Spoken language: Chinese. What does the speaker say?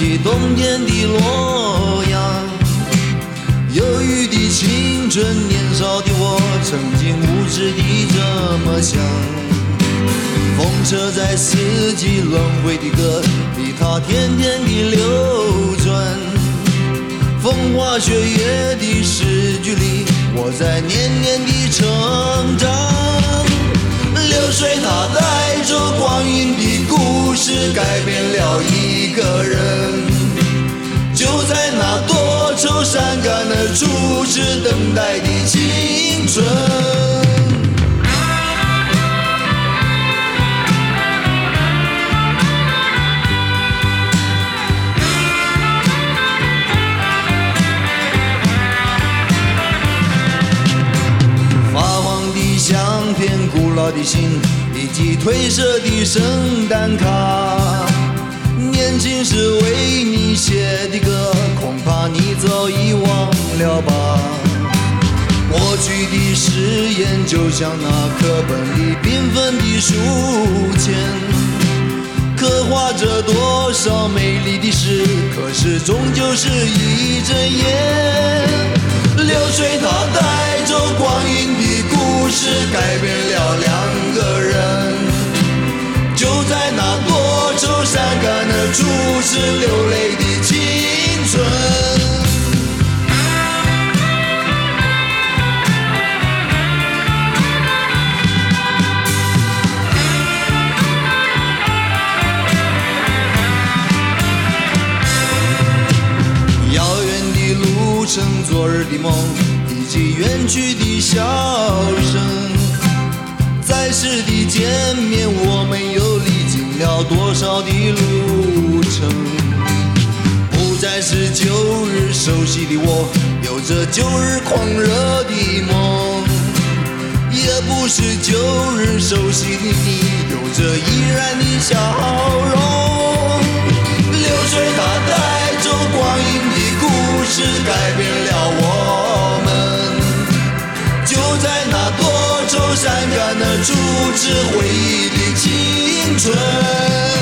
起冬天的洛阳。忧郁的青春，年少的我，曾经无知地这么想。风车在四季轮回的歌里，它天天地流转。风花雪月的诗句里，我在年年地成长。流水它带着光阴的故事，改变了一个人。就在那多愁善感的初次等待的青春。发黄的相片，古老的信，以及褪色的圣诞卡。年轻时为你写的歌，恐怕你早已忘了吧。过去的誓言就像那课本里缤纷的书签，刻画着多少美丽的诗，可是终究是一阵烟。流水它带着光阴的故事，改变了两个人。就在那多愁善感的初次流泪的青春。遥远的路程，昨日的梦，以及远去的笑声。再次的见面，我们又历经了多少的路程？不再是旧日熟悉的我，有着旧日狂热的梦，也不是旧日熟悉的你，有着依然的笑容。流水它带着光阴的故事，改变了我们。就在那多愁善感的初次回忆的青春。